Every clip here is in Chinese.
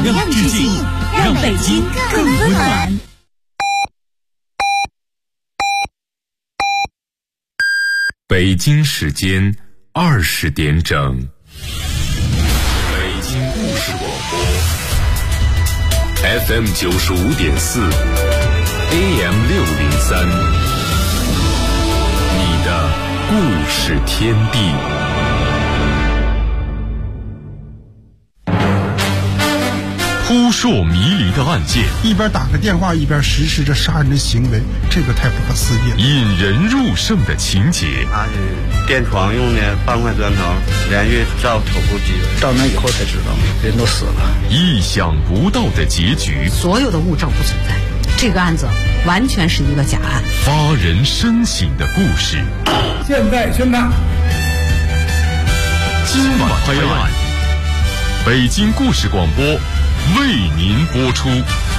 榜样之境，让北京更温暖。 北京时间20点整，北京故事广播 FM 95.4 AM 603，你的故事天地。扑朔迷离的案件， 一边打个电话一边实施着杀人的行为，这个太不可思议了。 引人入胜的情节， 他是垫床用的半块砖头，连续照头部击人， 到那以后才知道人都死了。 意想不到的结局， 所有的物证不存在，这个案子完全是一个假案。 发人深省的故事， 现在宣判。 今晚拍案，北京故事广播为您播出。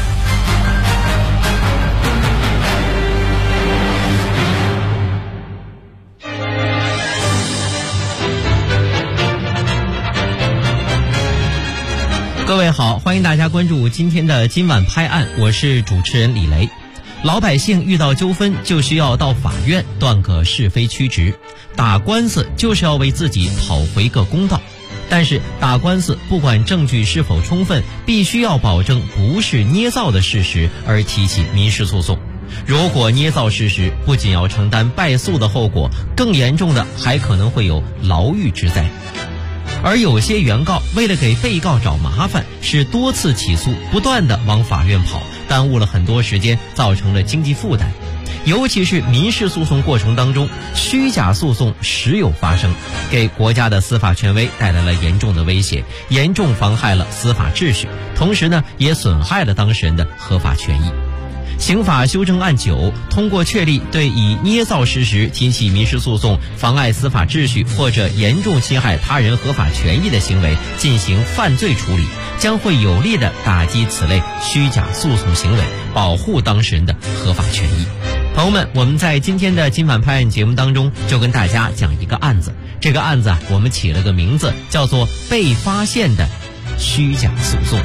各位好，欢迎大家关注今天的今晚拍案，我是主持人李雷。老百姓遇到纠纷就需要到法院断个是非曲直，打官司就是要为自己讨回个公道。但是打官司不管证据是否充分，必须要保证不是捏造的事实而提起民事诉讼。如果捏造事实，不仅要承担败诉的后果，更严重的还可能会有牢狱之灾。而有些原告为了给被告找麻烦，是多次起诉，不断的往法院跑，耽误了很多时间，造成了经济负担。尤其是民事诉讼过程当中，虚假诉讼时有发生，给国家的司法权威带来了严重的威胁，严重妨害了司法秩序，同时呢，也损害了当事人的合法权益。刑法修正案9通过确立对以捏造事实提起民事诉讼妨碍司法秩序或者严重侵害他人合法权益的行为进行犯罪处理，将会有力地打击此类虚假诉讼行为，保护当事人的合法权益。朋友们，我们在今天的今晚拍案节目当中就跟大家讲一个案子，这个案子我们起了个名字，叫做被发现的虚假诉讼。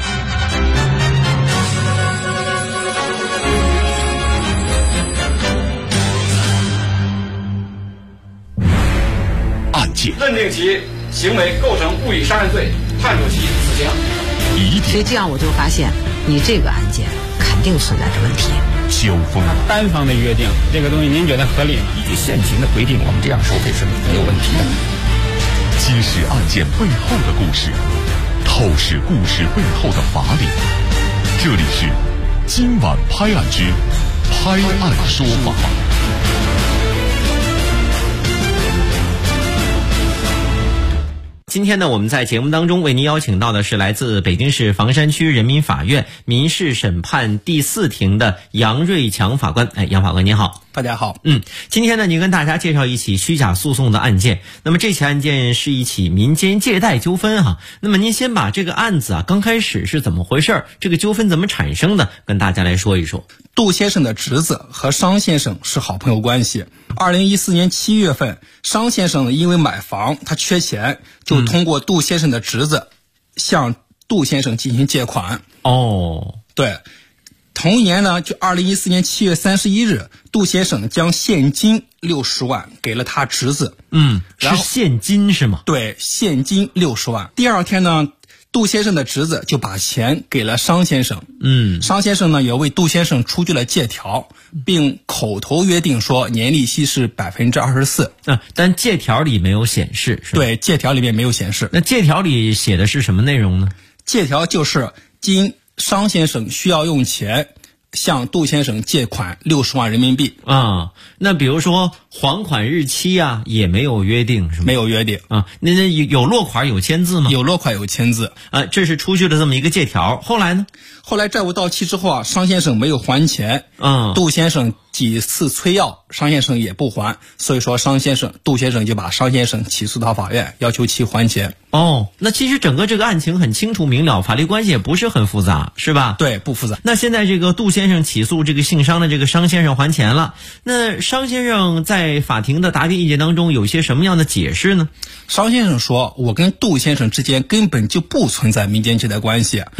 案件认定其行为构成故意杀人罪，判处其死刑。 所以这样我就发现你这个案件肯定存在着问题。 纠纷单方的约定这个东西您觉得合理吗？ 依据现行的规定，我们这样收费是没有问题的。 揭示案件背后的故事，透视故事背后的法理。这里是今晚拍案之拍案说法。 今天呢，我们在节目当中为您邀请到的是来自北京市房山区人民法院民事审判第4庭的杨瑞强法官。杨法官您好。 大家好。 今天呢，您跟大家介绍一起虚假诉讼的案件。那么这起案件是一起民间借贷纠纷哈。那么您先把这个案子刚开始是怎么回事，这个纠纷怎么产生的，跟大家来说一说。 杜先生的侄子和商先生是好朋友关系。2014年7月份，商先生因为买房他缺钱，就通过杜先生的侄子向杜先生进行借款。对。同一年呢，就2014年7月31日，杜先生将现金60万给了他侄子。 是现金是吗？ 对，现金60万。第二天呢，杜先生的侄子就把钱给了商先生。商先生呢也为杜先生出具了借条，并口头约定说年利息是24%。 但借条里没有显示，是吧？ 对，借条里面没有显示。 那借条里写的是什么内容呢？ 借条就是经商先生需要用钱向杜先生借款60万人民币。 那比如说还款日期啊，也没有约定是吗？ 没有约定啊。那有落款有签字吗？ 有落款有签字。 这是出具了这么一个借条。后来呢？ 后来债务到期之后啊，商先生没有还钱。杜先生几次催要，商先生也不还，所以说杜先生就把商先生起诉到法院，要求其还钱。 那其实整个这个案情很清楚明了，法律关系也不是很复杂，是吧？ 对，不复杂。 那现在这个杜先生起诉这个姓商的这个商先生还钱了，那商先生在法庭的答辩意见当中有些什么样的解释呢？ 商先生说，我跟杜先生之间根本就不存在民间借贷关系。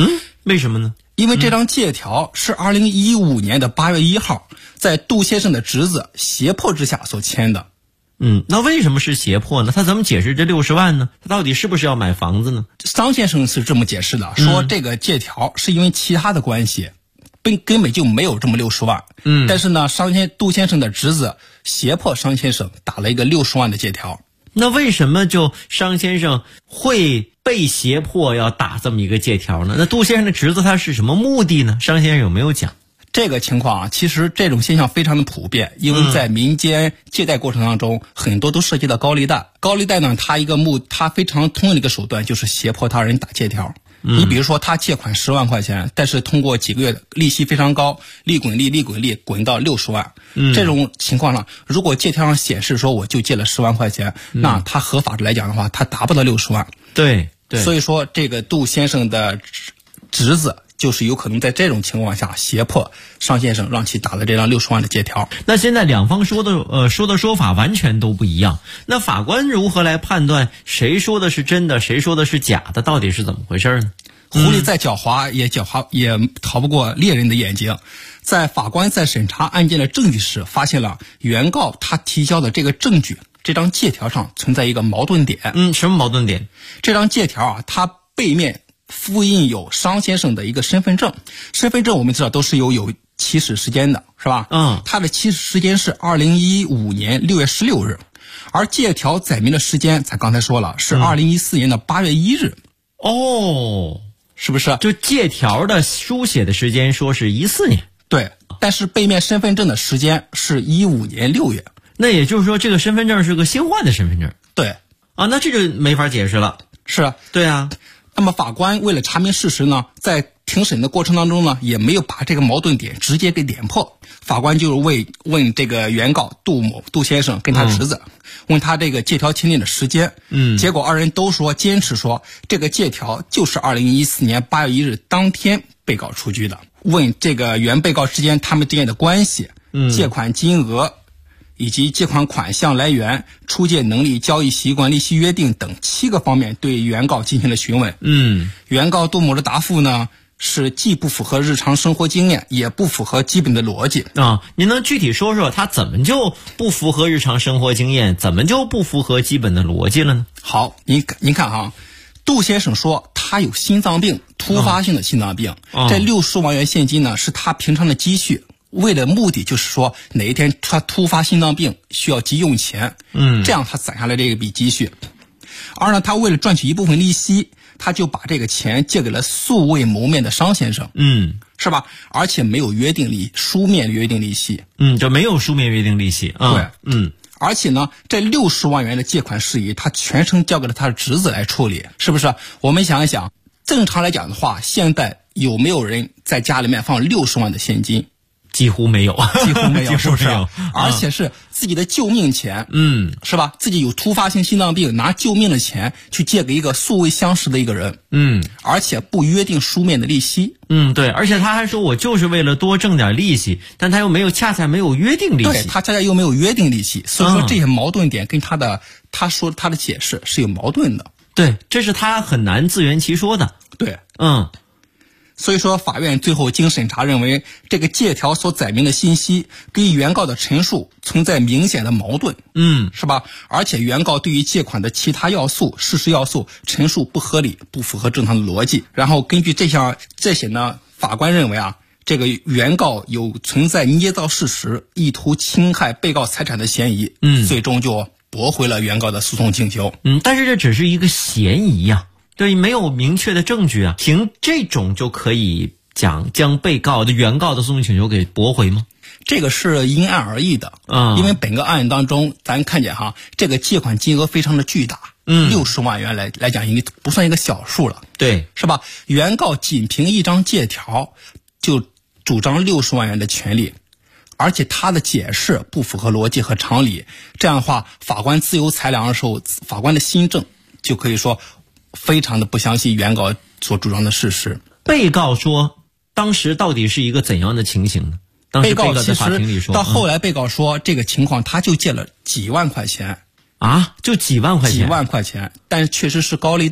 为什么呢？ 因为这张借条是2015年的8月1号，在杜先生的侄子胁迫之下所签的。 那为什么是胁迫呢？他怎么解释这60万呢？他到底是不是要买房子呢？ 商先生是这么解释的，说这个借条是因为其他的关系，根本就没有这么60万。但是呢，杜先生的侄子胁迫商先生打了一个60万的借条。 那为什么就商先生会被胁迫要打这么一个借条呢？那杜先生的侄子他是什么目的呢？商先生有没有讲？ 这个情况啊，其实这种现象非常的普遍，因为在民间借贷过程当中，很多都涉及到高利贷。高利贷呢，它非常通用的一个手段就是胁迫他人打借条。你比如说他借款10万块钱，但是通过几个月利息非常高，利滚利滚到60万。这种情况上，如果借条上显示说我就借了10万块钱，那他合法的来讲的话，他达不到60万。 对， 所以说这个杜先生的侄子就是有可能在这种情况下胁迫商先生让其打了这张60万的借条。 那现在两方说的说法完全都不一样，那法官如何来判断谁说的是真的，谁说的是假的？到底是怎么回事呢？ 狐狸再狡猾也逃不过猎人的眼睛。法官在审查案件的证据时，发现了原告他提交的这个证据，这张借条上存在一个矛盾点。 什么矛盾点？ 这张借条啊，它背面复印有商先生的一个身份证。身份证我们知道都是有起始时间的，是吧？它的起始时间是2015年6月16日，而借条载明的时间，咱刚才说了是2014年的8月1日。是不是？ 就借条的书写的时间说是14年。 对，但是背面身份证的时间是15年6月。 那也就是说，这个身份证是个新换的身份证。 对。 那这就没法解释了。 是啊。 对啊。 那么法官为了查明事实呢，在庭审的过程当中呢，也没有把这个矛盾点直接给点破。法官就问这个原告杜先生跟他侄子，问他这个借条签订的时间。结果二人都坚持说这个借条就是2014年8月1日当天被告出具的。问这个原被告他们之间的关系，借款金额以及借款款项来源、出借能力、交易习惯、利息约定等7个方面对原告进行了询问。原告杜某的答复呢，是既不符合日常生活经验，也不符合基本的逻辑。 您能具体说说他怎么就不符合日常生活经验，怎么就不符合基本的逻辑了呢？ 好，您看哈，杜先生说他有心脏病，突发性的心脏病。这60万元现金呢，是他平常的积蓄。为了目的就是说哪一天他突发心脏病需要急用钱，这样他攒下来这一笔积蓄。而呢，他为了赚取一部分利息，他就把这个钱借给了素未谋面的商先生，是吧？而且没有书面约定利息， 就没有书面约定利息。 对，而且呢，这60万元的借款事宜，他全程交给了他的侄子来处理，是不是？我们想一想，正常来讲的话，现在有没有人在家里面放60万的现金？ 几乎没有， 是不是？而且是自己的救命钱，是吧？自己有突发性心脏病，拿救命的钱去借给一个素未相识的一个人，而且不约定书面的利息， 对，而且他还说我就是为了多挣点利息，但他又恰恰没有约定利息， 对，他恰恰又没有约定利息，所以说这些矛盾点跟他的解释是有矛盾的， 对，这是他很难自圆其说的， 对，所以说，法院最后经审查认为，这个借条所载明的信息跟原告的陈述存在明显的矛盾，是吧？而且原告对于借款的其他事实要素陈述不合理，不符合正常的逻辑。然后根据这些呢，法官认为这个原告有存在捏造事实、意图侵害被告财产的嫌疑，最终就驳回了原告的诉讼请求。 但是这只是一个嫌疑呀。对，没有明确的证据啊，凭这种就可以将原告的诉讼请求给驳回吗？ 这个是因案而异的，因为本个案当中，咱看见这个借款金额非常的巨大，60万元来讲，应该不算一个小数了， 对， 是吧？原告仅凭一张借条就主张60万元的权利，而且他的解释不符合逻辑和常理，这样的话，法官自由裁量的时候，法官的心证就可以说非常的不相信原告所主张的事实。 被告说当时到底是一个怎样的情形呢？当时被告在法庭里说， 到后来被告说这个情况他就借了几万块钱就几万块钱， 但是确实是高利贷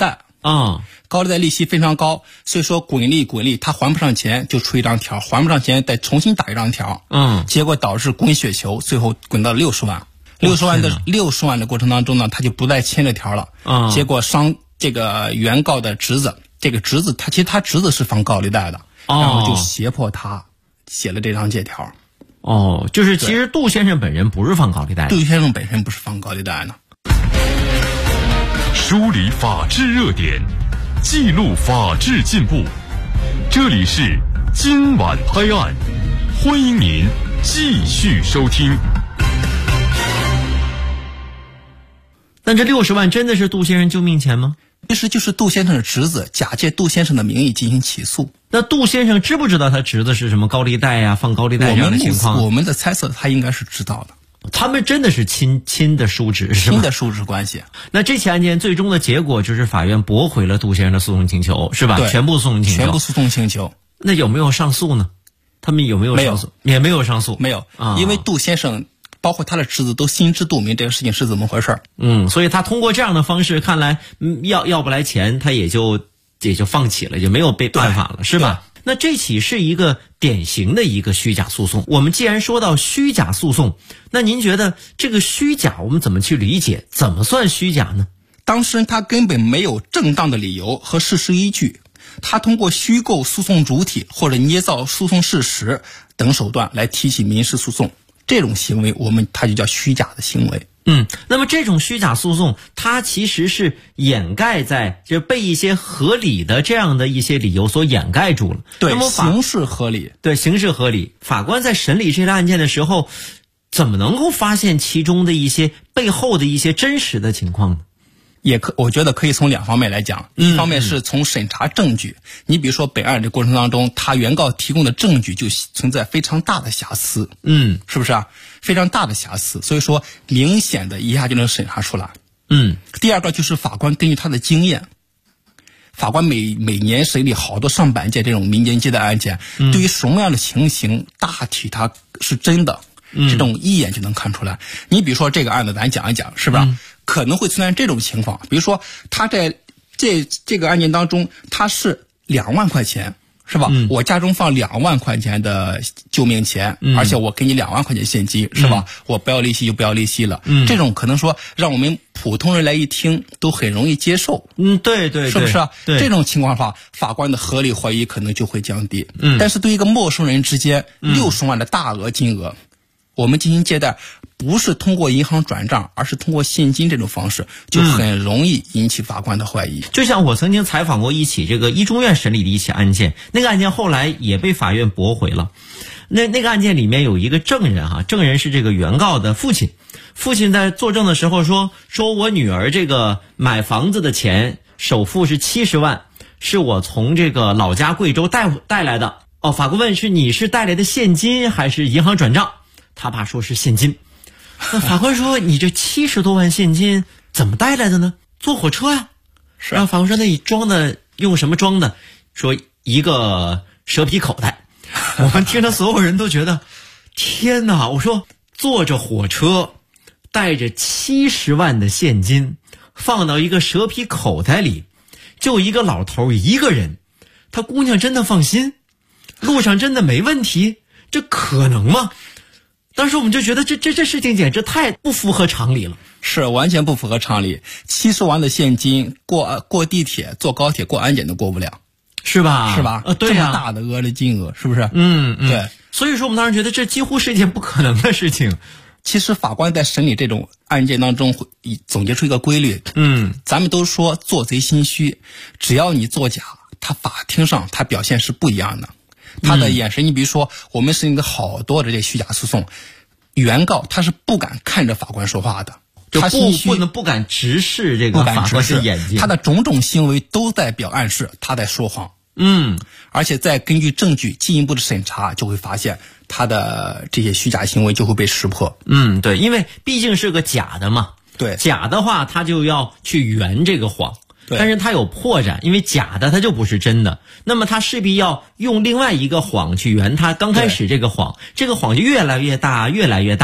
高利贷利息非常高，所以说滚利，他还不上钱就出一张条，还不上钱再重新打一张条，结果导致滚雪球，最后滚到了60万，60万的过程当中呢，他就不再签这条了，结果这个原告的侄子，这个侄子其实他侄子是放高利贷的，然后就胁迫他写了这张借条。 就是其实杜先生本人不是放高利贷的， 杜先生本身不是放高利贷的。 梳理法治热点，记录法治进步，这里是今晚拍案，欢迎您继续收听。 但这60万真的是杜先生救命钱吗？ 其实就是杜先生的侄子假借杜先生的名义进行起诉。 那杜先生知不知道他侄子是什么高利贷呀、放高利贷这样的情况？ 我们的猜测他应该是知道的。 他们真的是亲的叔侄是吧？ 亲的叔侄关系。 那这起案件最终的结果就是法院驳回了杜先生的诉讼请求，是吧？全部诉讼请求。那有没有上诉呢？他们有没有上诉？也没有上诉。 没有，因为杜先生包括他的侄子都心知肚明这个事情是怎么回事。 所以他通过这样的方式，看来要不来钱，他也就放弃了，也没有被办法了，是吧？那这起是一个典型的一个虚假诉讼。我们既然说到虚假诉讼，那您觉得这个虚假我们怎么去理解？怎么算虚假呢？ 当事人他根本没有正当的理由和事实依据，他通过虚构诉讼主体或者捏造诉讼事实等手段来提起民事诉讼，这种行为它就叫虚假的行为。 那么这种虚假诉讼，它其实是掩盖在就被一些合理的这样的一些理由所掩盖住了。 对， 那么形式合理。 对，形式合理。法官在审理这类案件的时候，怎么能够发现其中的一些背后的一些真实的情况呢？ 我觉得可以从2方面来讲。一方面是从审查证据，你比如说本案这过程当中，他原告提供的证据就存在非常大的瑕疵，是不是啊？非常大的瑕疵，所以说明显的一下就能审查出来。第二个就是法官根据他的经验，法官每年审理好多上百件这种民间借贷案件，对于什么样的情形大体他是真的，这种一眼就能看出来。你比如说这个案子咱讲一讲，是吧？可能会存在这种情况，比如说他在这个案件当中，他是2万块钱，是吧？我家中放2万块钱的救命钱，而且我给你2万块钱现金，是吧？我不要利息就不要利息了。这种可能说让我们普通人来一听都很容易接受。 对， 是不是啊？ 对， 这种情况的话，法官的合理怀疑可能就会降低。但是对于一个陌生人之间60万的大额金额，我们进行借贷不是通过银行转账，而是通过现金这种方式，就很容易引起法官的怀疑。 就像我曾经采访过一起这个一中院审理的一起案件，那个案件后来也被法院驳回了。那个案件里面有一个证人证人是这个原告的父亲，父亲在作证的时候说我女儿这个买房子的钱首付是70万，是我从这个老家贵州带来的。法官问你是带来的现金还是银行转账？他爸说是现金。那法官说你这70多万现金怎么带来的呢？坐火车呀。 是。 然后法官说那你装的用什么装的？说一个蛇皮口袋。我们听着所有人都觉得天哪，我说坐着火车带着70万的现金放到一个蛇皮口袋里，就一个老头一个人，他姑娘真的放心？路上真的没问题？这可能吗？当时我们就觉得这事情简直太不符合常理了。 是完全不符合常理。70万的现金过地铁、坐高铁、过安检都过不了， 是吧？对呀， 这么大的额的金额，是不是？对。 所以说我们当时觉得这几乎是一件不可能的事情。 其实法官在审理这种案件当中会总结出一个规律。咱们都说做贼心虚，只要你作假，他法庭上他表现是不一样的。他的眼神，你比如说我们审理的好多的这虚假诉讼，原告他是不敢看着法官说话的，他不敢直视这个法官的眼睛， 他的种种行为都在表暗示他在说谎。而且再根据证据进一步的审查，就会发现他的这些虚假行为就会被识破。 对，因为毕竟是个假的嘛。 对， 假的话他就要去圆这个谎。但是它有破绽，因为假的它就不是真的，那么它势必要用另外一个谎去圆它刚开始这个谎，这个谎就越来越大越来越大，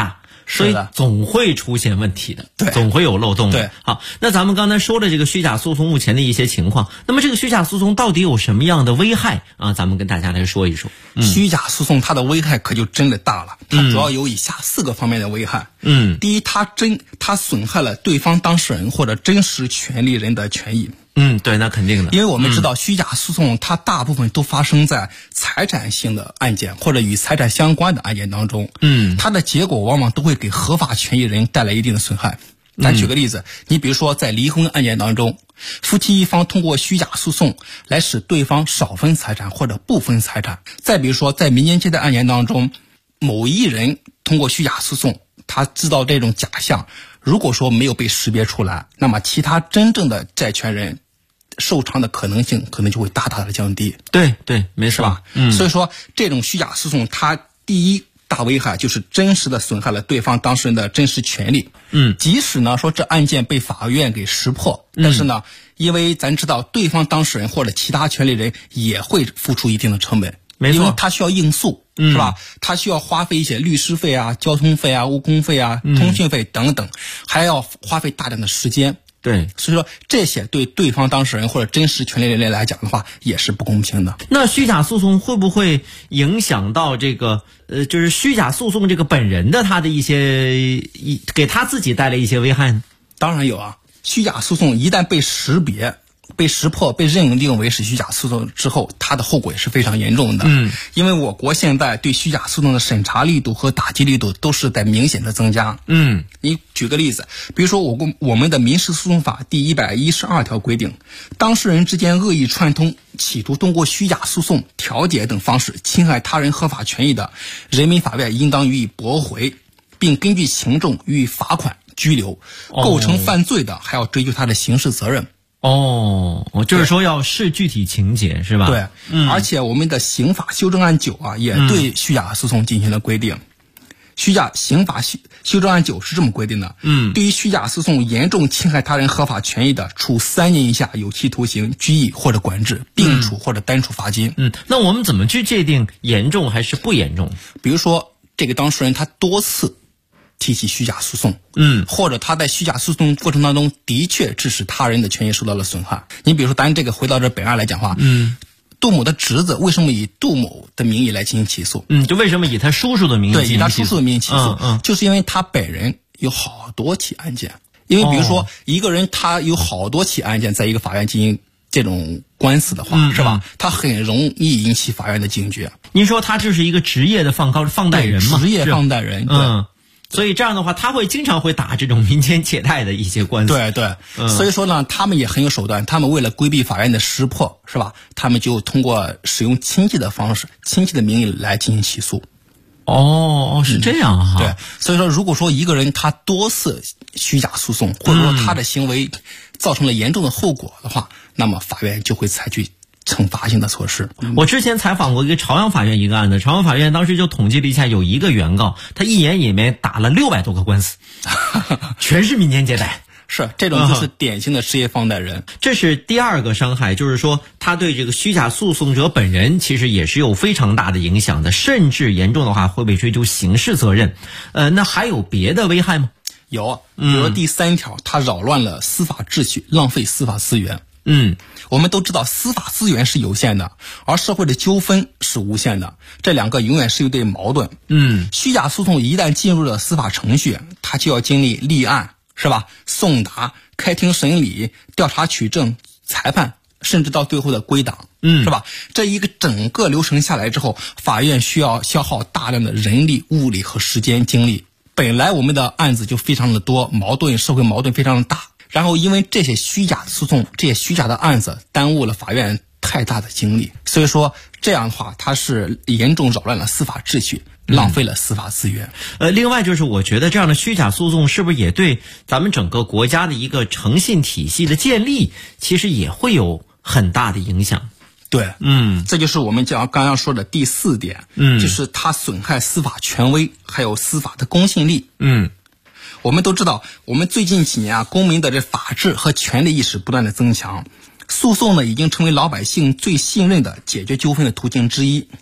所以总会出现问题的， 对， 总会有漏洞的。 对， 好，那咱们刚才说了这个虚假诉讼目前的一些情况，那么这个虚假诉讼到底有什么样的危害啊？咱们跟大家来说一说。 虚假诉讼它的危害可就真的大了，它主要有以下4个方面的危害。第一，它损害了对方当事人或者真实权利人的权益。 对，那肯定的。 因为我们知道虚假诉讼它大部分都发生在财产性的案件或者与财产相关的案件当中。它的结果往往都会给合法权益人带来一定的损害。咱举个例子，你比如说在离婚案件当中，夫妻一方通过虚假诉讼来使对方少分财产或者不分财产。再比如说在民间借贷案件当中，某一人通过虚假诉讼，他制造这种假象，如果说没有被识别出来，那么其他真正的债权人受偿的可能性可能就会大大的降低。 对，没错吧？所以说这种虚假诉讼，它第一大危害就是真实的损害了对方当事人的真实权利。即使呢说这案件被法院给识破，但是呢，因为咱知道对方当事人或者其他权利人也会付出一定的成本， 没错， 因为他需要应诉，是吧？他需要花费一些律师费啊、交通费啊、误工费啊、通讯费等等，还要花费大量的时间。 对， 所以说这些对对方当事人或者真实权利人来讲的话，也是不公平的。 那虚假诉讼会不会影响到这个就是虚假诉讼这个本人的他的一些给他自己带来一些危害呢？ 当然有啊，虚假诉讼一旦被识别、被识破、被认定为是虚假诉讼之后，它的后果也是非常严重的。因为我国现在对虚假诉讼的审查力度和打击力度都是在明显的增加。你举个例子，比如说我们的民事诉讼法第112条规定，当事人之间恶意串通，企图通过虚假诉讼、调解等方式侵害他人合法权益的，人民法院应当予以驳回，并根据情重予以罚款、拘留。构成犯罪的，还要追究他的刑事责任。 就是说要视具体情节是吧？ 对，而且我们的刑法修正案9啊，也对虚假诉讼进行了规定。刑法修正案9是这么规定的：对于虚假诉讼严重侵害他人合法权益的，处3年以下有期徒刑、拘役或者管制，并处或者单处罚金。 那我们怎么去界定严重还是不严重？ 比如说这个当事人他多次提起虚假诉讼，或者他在虚假诉讼过程当中的确致使他人的权益受到了损害。你比如说咱这个回到这本案来讲话，杜某的侄子为什么以杜某的名义来进行起诉？ 就为什么以他叔叔的名义对，以他叔叔的名义起诉，就是因为他本人有好多起案件。因为比如说一个人他有好多起案件在一个法院进行这种官司的话，是吧？他很容易引起法院的警觉。 您说他就是一个职业的放贷人嘛？ 职业放贷人， 所以这样的话，他会经常会打这种民间借贷的一些官司。 对，所以说呢，他们也很有手段。他们为了规避法院的识破，是吧？他们就通过使用亲戚的方式、亲戚的名义来进行起诉。 是这样哈。 对，所以说，如果说一个人他多次虚假诉讼，或者说他的行为造成了严重的后果的话，那么法院就会采取惩罚性的措施。 我之前采访过一个朝阳法院一个案子，朝阳法院当时就统计了一下，有一个原告，他一年里面打了600多个官司，全是民间借贷。 是，这种就是典型的职业放贷人。 这是第2个伤害，就是说他对这个虚假诉讼者本人其实也是有非常大的影响的，甚至严重的话会被追究刑事责任。那还有别的危害吗？ 有，比如说第3条，它扰乱了司法秩序，浪费司法资源。我们都知道司法资源是有限的，而社会的纠纷是无限的，这两个永远是一对矛盾。虚假诉讼一旦进入了司法程序，它就要经历立案，是吧？送达、开庭审理、调查取证、裁判，甚至到最后的归档，是吧？这一个整个流程下来之后，法院需要消耗大量的人力、物力和时间精力。本来我们的案子就非常的多，社会矛盾非常的大。然后因为这些虚假诉讼、这些虚假的案子耽误了法院太大的精力，所以说这样的话它是严重扰乱了司法秩序，浪费了司法资源。 另外就是我觉得这样的虚假诉讼是不是也对咱们整个国家的一个诚信体系的建立其实也会有很大的影响。 对，这就是我们刚刚说的第4点，就是它损害司法权威还有司法的公信力。我们都知道，我们最近几年公民的这法治和权利意识不断的增强，诉讼呢已经成为老百姓最信任的解决纠纷的途径之一。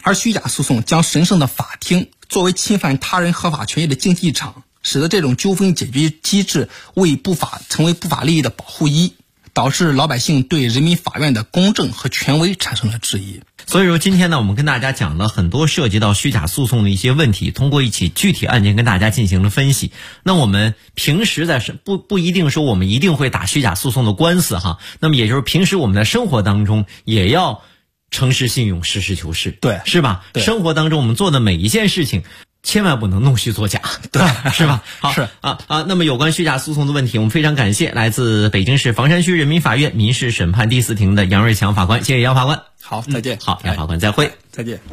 而虚假诉讼将神圣的法庭作为侵犯他人合法权益的竞技场，使得这种纠纷解决机制成为不法利益的保护衣，导致老百姓对人民法院的公正和权威产生了质疑。 所以说今天呢，我们跟大家讲了很多涉及到虚假诉讼的一些问题，通过一起具体案件跟大家进行了分析。那我们平时不一定说我们一定会打虚假诉讼的官司哈，那么也就是平时我们的生活当中也要诚实信用，实事求是， 对， 是吧？ 对， 生活当中我们做的每一件事情千万不能弄虚作假， 对， 是吧？好， 是那么有关虚假诉讼的问题，我们非常感谢来自北京市房山区人民法院民事审判第4庭的杨瑞强法官，谢谢杨法官。 好，再见。 好，杨法官再会。 再见。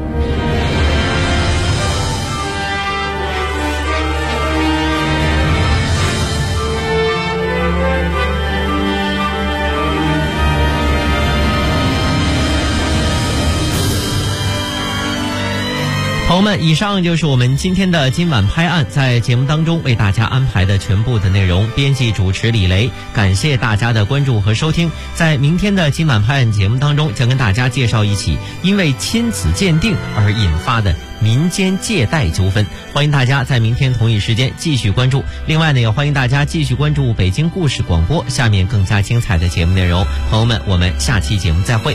朋友们，以上就是我们今天的今晚拍案，在节目当中为大家安排的全部的内容。编辑主持李雷，感谢大家的关注和收听。在明天的今晚拍案节目当中，将跟大家介绍一起因为亲子鉴定而引发的民间借贷纠纷。欢迎大家在明天同一时间继续关注。另外呢，也欢迎大家继续关注北京故事广播，下面更加精彩的节目内容。朋友们，我们下期节目再会。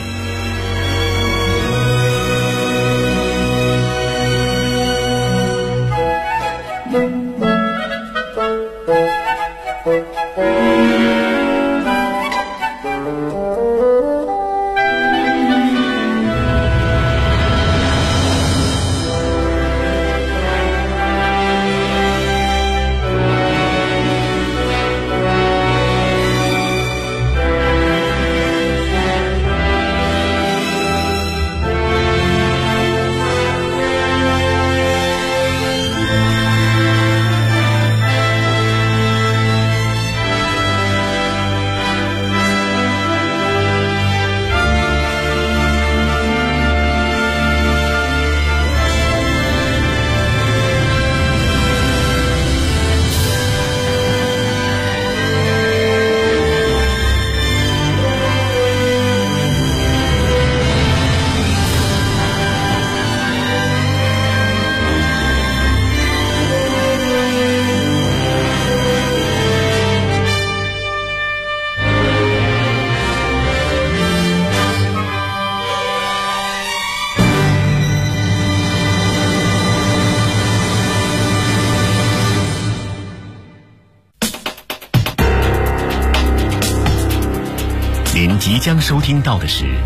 您即将收听到的是《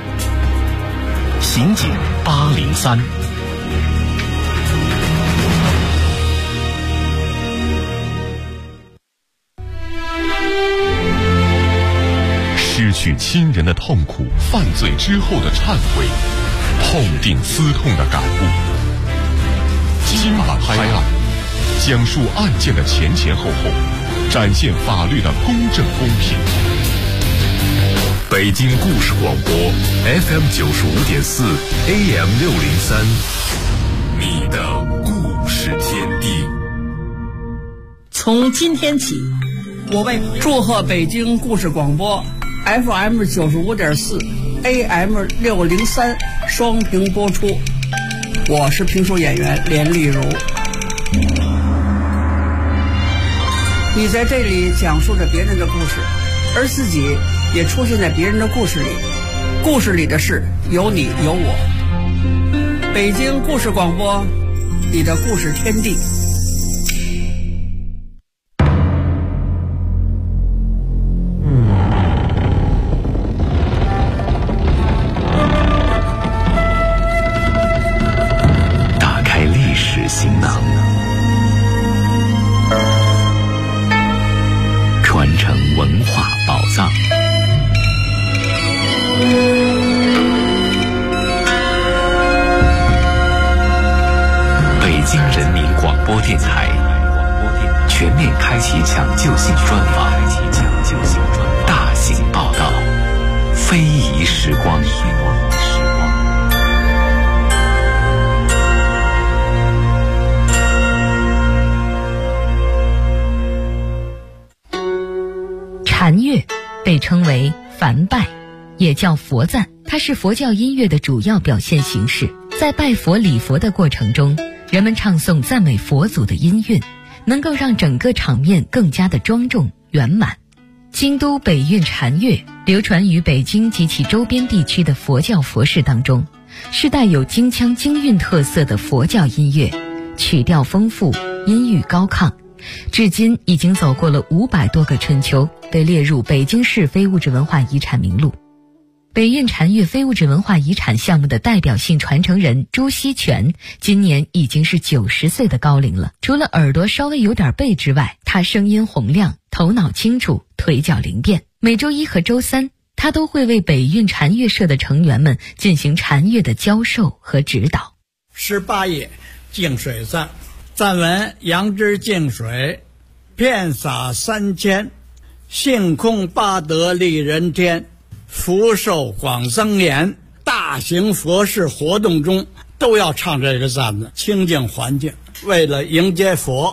刑警803》。失去亲人的痛苦，犯罪之后的忏悔，痛定思痛的感悟。今晚拍案，讲述案件的前前后后，展现法律的公正公平。北京故事广播 FM 95.4 AM 603，你的故事天地。 从今天起，我为祝贺北京故事广播 FM 95.4 AM 603双屏播出。我是评书演员连丽如。你在这里讲述着别人的故事，而自己也出现在别人的故事里，故事里的事有你有我。北京故事广播，你的故事天地。 打开历史行囊，传承文化宝藏。北京人民广播电台全面开启抢救性专访，大型报道，非遗时光。 禅乐被称为梵拜， 也叫佛赞，它是佛教音乐的主要表现形式。在拜佛礼佛的过程中，人们唱诵赞美佛祖的音韵，能够让整个场面更加的庄重圆满。京都北韵禅乐流传于北京及其周边地区的佛教佛事当中，是带有京腔京韵特色的佛教音乐，曲调丰富，音域高亢，至今已经走过了500多个春秋，被列入北京市非物质文化遗产名录。北韵禅乐非物质文化遗产项目的代表性传承人朱锡全今年已经是90岁的高龄了。除了耳朵稍微有点背之外，他声音洪亮，头脑清楚，腿脚灵便。每周一和周三，他都会为北韵禅乐社的成员们进行禅乐的教授和指导。 18页净水赞，赞文：杨之净水，遍洒3000，性空八德利人天，福寿广增延。大型佛事活动中都要唱这个赞子，清净环境，为了迎接佛。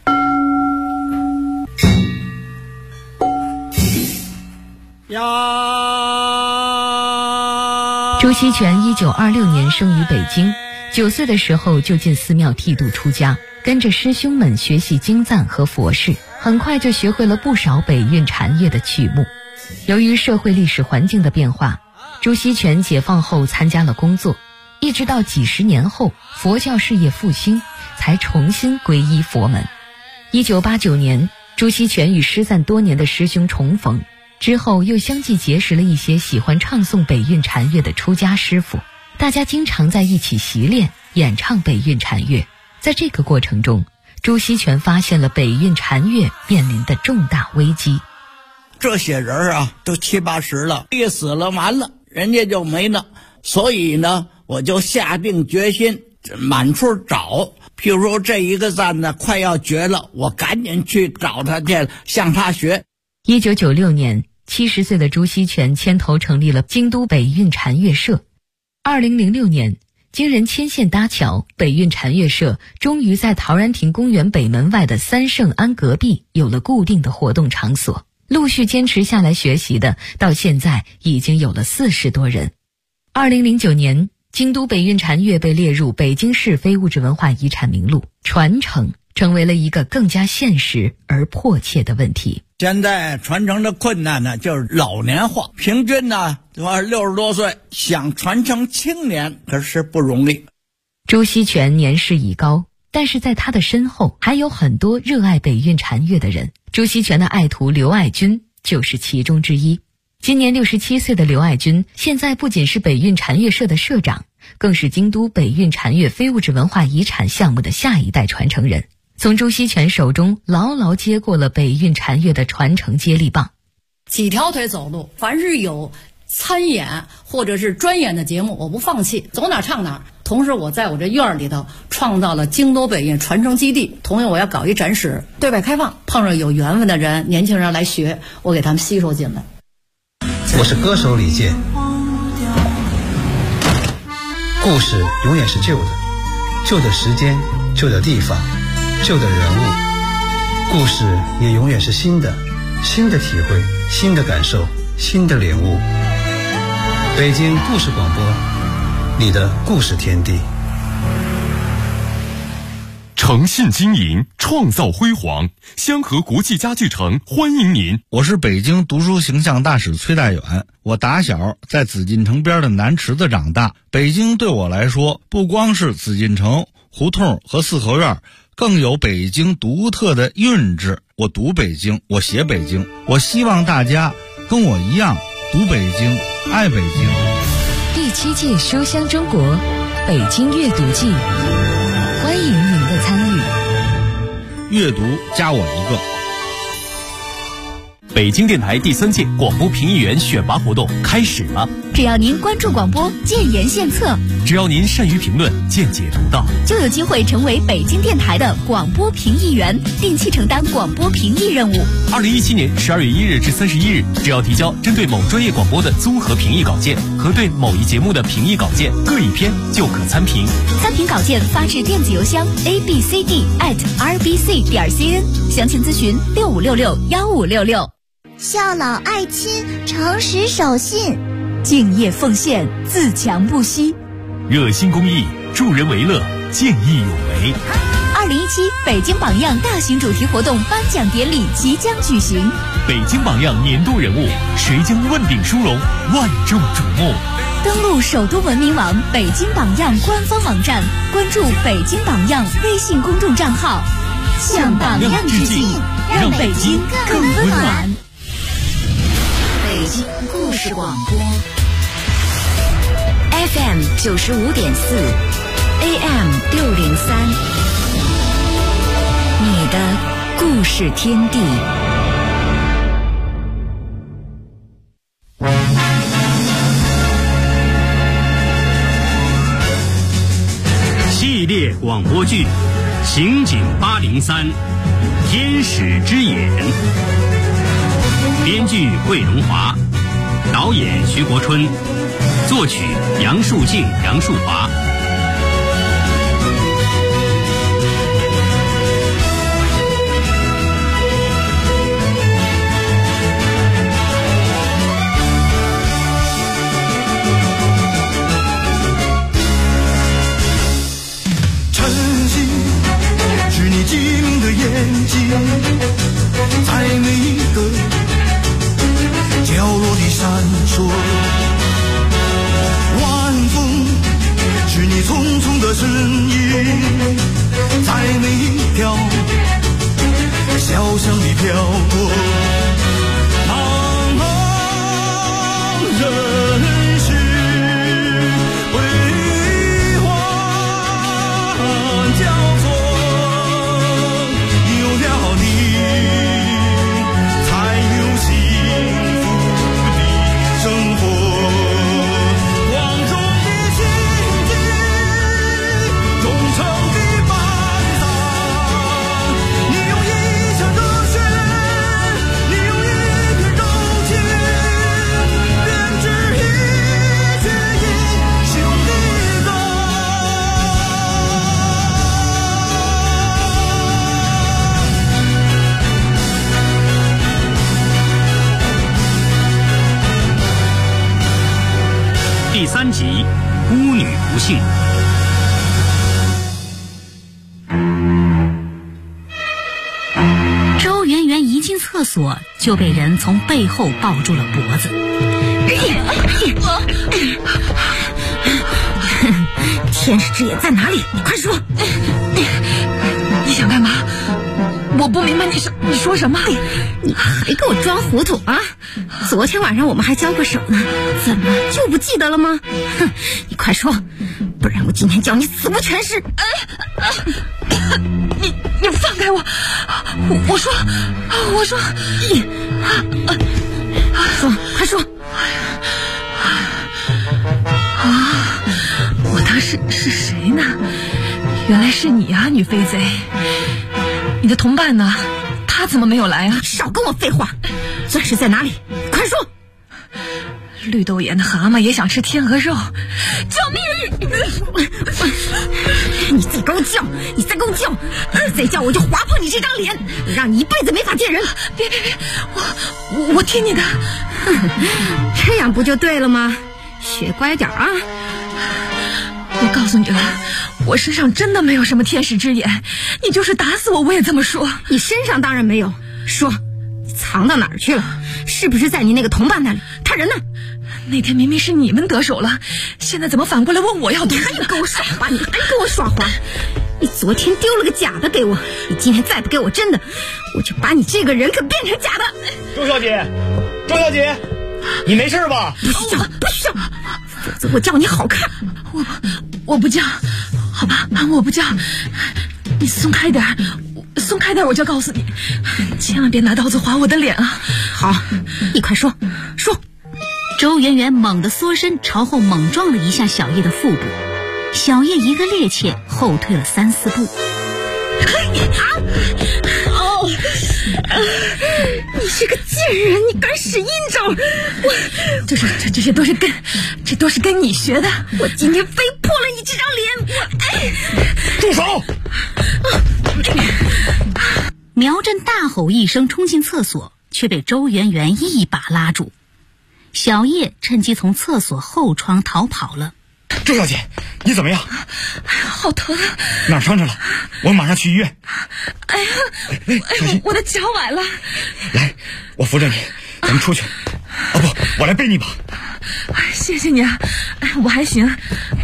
朱锡全1926年生于北京，9岁的时候就进寺庙剃度出家，跟着师兄们学习经赞和佛事，很快就学会了不少北韵禅乐的曲目。由于社会历史环境的变化，朱锡全解放后参加了工作，一直到几十年后佛教事业复兴，才重新皈依佛门。1989年，朱锡全与失散多年的师兄重逢，之后又相继结识了一些喜欢唱诵北韵禅乐的出家师傅，大家经常在一起习练演唱北韵禅乐。在这个过程中，朱锡全发现了北韵禅乐面临的重大危机。 这些人啊，都70、80了，一死了完了，人家就没了。所以呢，我就下定决心满处找。譬如说这一个赞呢快要绝了，我赶紧去找他去，向他学。 1996年，70岁的朱锡全牵头成立了京都北韵禅乐社。2006年，经人牵线搭桥，北韵禅乐社终于在陶然亭公园北门外的三圣庵隔壁有了固定的活动场所。陆续坚持下来学习的，到现在已经有了40多人。2009年，京都北韵禅乐被列入北京市非物质文化遗产名录，传承成为了一个更加现实而迫切的问题。 现在传承的困难呢，就是老年化，平均呢60多岁，想传承青年可是不容易。 朱锡全年事已高，但是在他的身后还有很多热爱北韵禅乐的人。朱锡全的爱徒刘爱军就是其中之一。今年67岁的刘爱军，现在不仅是北韵禅乐社的社长，更是京都北韵禅乐非物质文化遗产项目的下一代传承人，从朱锡全手中牢牢接过了北韵禅乐的传承接力棒。 几条腿走路，凡是有参演或者是专演的节目，我不放弃，走哪唱哪。同时我在我这院里头创造了京都北韵传承基地，同时我要搞一展示，对外开放，碰上有缘分的人，年轻人来学，我给他们吸收进来。 我是歌手李健。故事永远是旧的，旧的时间，旧的地方，旧的人物。故事也永远是新的，新的体会，新的感受，新的领悟。北京故事广播，你的故事天地。 诚信经营，创造辉煌。香河国际家具城欢迎您。 我是北京读书形象大使崔大远。我打小在紫禁城边的南池子长大。北京对我来说，不光是紫禁城、胡同和四合院，更有北京独特的韵致。我读北京，我写北京，我希望大家跟我一样读北京，爱北京。 第7届书香中国北京阅读季，欢迎您的参与。 阅读加我一个。 北京电台第3届广播评议员选拔活动开始了。 只要您关注广播，建言献策； 只要您善于评论，见解独到， 就有机会成为北京电台的广播评议员，定期承担广播评议任务。 2017年12月1日至31日，只要提交针对某专业广播的综合评议稿件和对某一节目的评议稿件各一篇，就可参评。 参评稿件发至电子邮箱 abcd@rbc.cn， 详情咨询65661566。 孝老爱亲，诚实守信。 敬业奉献，自强不息。 热心公益，助人为乐，见义勇为。 2017北京榜样大型主题活动颁奖典礼即将举行。 北京榜样年度人物，谁将问鼎殊荣，万众瞩目。 登录首都文明网北京榜样官方网站，关注北京榜样微信公众账号，向榜样致敬，让北京更温暖。 北京故事广播 FM 95.4 AM 603，你的故事天地。 系列广播剧《刑警803：天使之眼》，编剧桂荣华，导演徐国春，作曲杨树静、杨树华。 机灵的眼睛，在每一个角落里闪烁。晚风是你匆匆的身影，在每一条小巷里飘过。茫茫人世辉煌交错。 第3集，孤女不幸。 周圆圆一进厕所就被人从背后抱住了脖子。天使之眼在哪里？你快说！ 你想干嘛？我不明白你说什么？ 你还给我装糊涂啊！昨天晚上我们还交过手呢，怎么就不记得了吗？哼，你快说，不然我今天叫你死无全尸！ 你放开我！我说， 快说！ 啊，我当时是谁呢？原来是你啊，女飞贼！你的同伴呢？他怎么没有来啊？ 少跟我废话！钻石在哪里？快说！ 绿豆眼的蛤蟆也想吃天鹅肉，救命！ 你再给我叫！你再叫我就划破你这张脸，让你一辈子没法见人！ 别！我听你的。 这样不就对了吗？学乖点啊！ 我告诉你了，我身上真的没有什么天使之眼，你就是打死我也这么说。 你身上当然没有，说你藏到哪儿去了？是不是在你那个同伴那里？他人呢？ 那天明明是你们得手了，现在怎么反过来问我要东西？ 你还跟我耍滑！你昨天丢了个假的给我，你今天再不给我真的，我就把你这个人可变成假的。 周小姐，你没事吧？ 不许叫，否则我叫你好看。 我不叫，好吧，我不叫。你松开点，我就告诉你，千万别拿刀子划我的脸啊！ 好，你快说。周圆圆猛地缩身，朝后猛撞了一下小叶的腹部，小叶一个趔趄，后退了3、4步。你是个贱人，你敢使阴招！ 这些都是跟你学的。 我今天非破了你这张脸！ 住手！ 苗振大吼一声，冲进厕所，却被周圆圆一把拉住。 小叶趁机从厕所后窗逃跑了。 周小姐，你怎么样？ 好疼！ 哪儿伤着了？我们马上去医院。 哎呀，我的脚崴了。 来，我扶着你，咱们出去。哦不，我来背你吧。 谢谢你啊，我还行。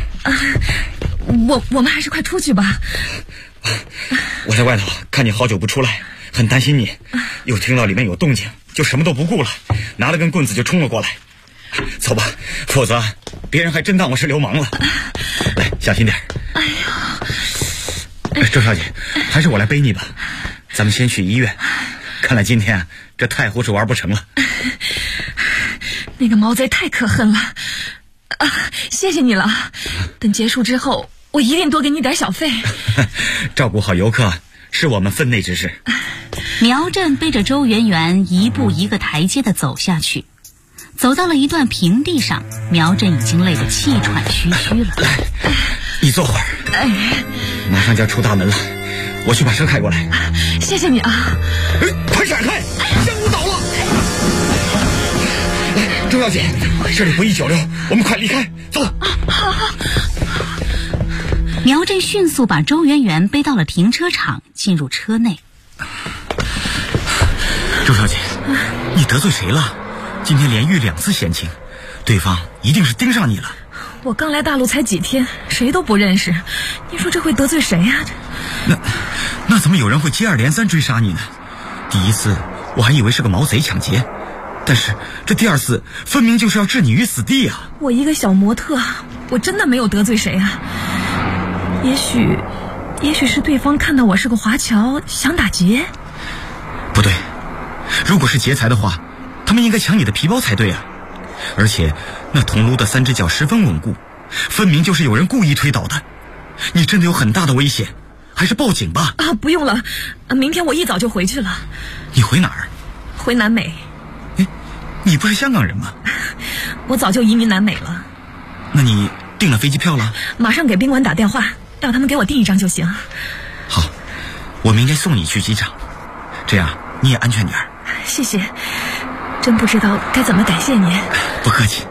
我们还是快出去吧。 我在外头看你好久不出来，很担心你，又听到里面有动静，就什么都不顾了，拿了根棍子就冲了过来。走吧，否则别人还真当我是流氓了。来，小心点。 哎呀， 周小姐，还是我来背你吧。咱们先去医院。看来今天这太湖是玩不成了。 那个毛贼太可恨了谢谢你了。等结束之后，我一定多给你点小费。 照顾好游客是我们分内之事。 苗振背着周圆圆一步一个台阶地走下去，走到了一段平地上，苗振已经累得气喘吁吁了。 你坐会儿，马上就要出大门了，我去把车开过来。 谢谢你啊！ 快闪开，先误倒了！周小姐，这里不宜久留，我们快离开，走。 好。 苗振迅速把周圆圆背到了停车场，进入车内。 周小姐，你得罪谁了？今天连遇2次险情，对方一定是盯上你了。 我刚来大陆才几天，谁都不认识，你说这会得罪谁呀？ 那怎么有人会接二连三追杀你呢？第一次我还以为是个毛贼抢劫，但是这第2次分明就是要置你于死地啊！ 我一个小模特，我真的没有得罪谁啊。也许是对方看到我是个华侨，想打劫。 不对，如果是劫财的话，他们应该抢你的皮包才对啊！而且那铜炉的3只脚十分稳固，分明就是有人故意推倒的。你真的有很大的危险，还是报警吧。 不用了，明天我一早就回去了。 你回哪儿？ 回南美。 你不是香港人吗？ 我早就移民南美了。 那你订了飞机票了？ 马上给宾馆打电话，让他们给我订一张就行。 好，我明天送你去机场，这样你也安全点。 谢谢，真不知道该怎么感谢您。 不客气。